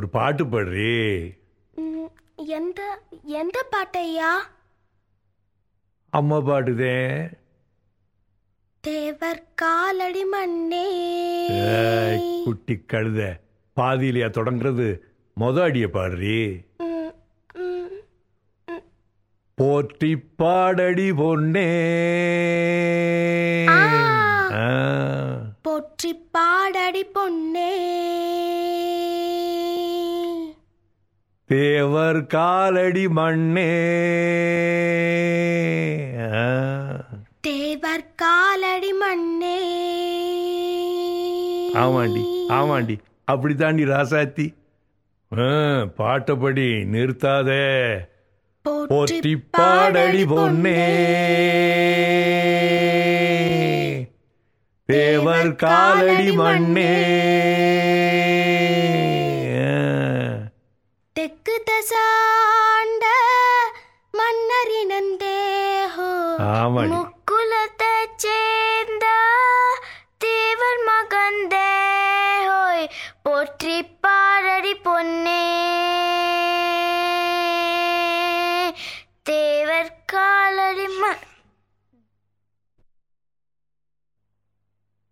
ஒரு பாட்டு பாடுறி. எந்த எந்த பாட்டையா? அம்மா பாடுதே. தேவர் காலடி மண்ணே. குட்டி கழுத, பாதியிலையா தொடங்குறது? அடிய பாடுறி. போற்றி பாடடி பொன்னே. போற்றி பாடடி பொன்னே. தேவர் காலடி மண்ணே. தேவர் காலடி மண்ணே. ஆமாண்டி ஆமாண்டி, அப்படித்தாண்டி ராசாத்தி. பாட்டப்படி நிறுத்தாதே. போற்றி பாடடி பொன்னே. தேவர் காலடி மண்ணே. தெற்கு தசாண்ட மன்னரினந்தேஹோ. முக்குலத்தை சேர்ந்த தேவர் மகந்தேஹோய். போற்றி